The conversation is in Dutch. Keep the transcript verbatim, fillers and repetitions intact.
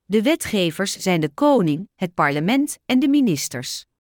De wetgevers zijn de koning, het parlement en de ministers.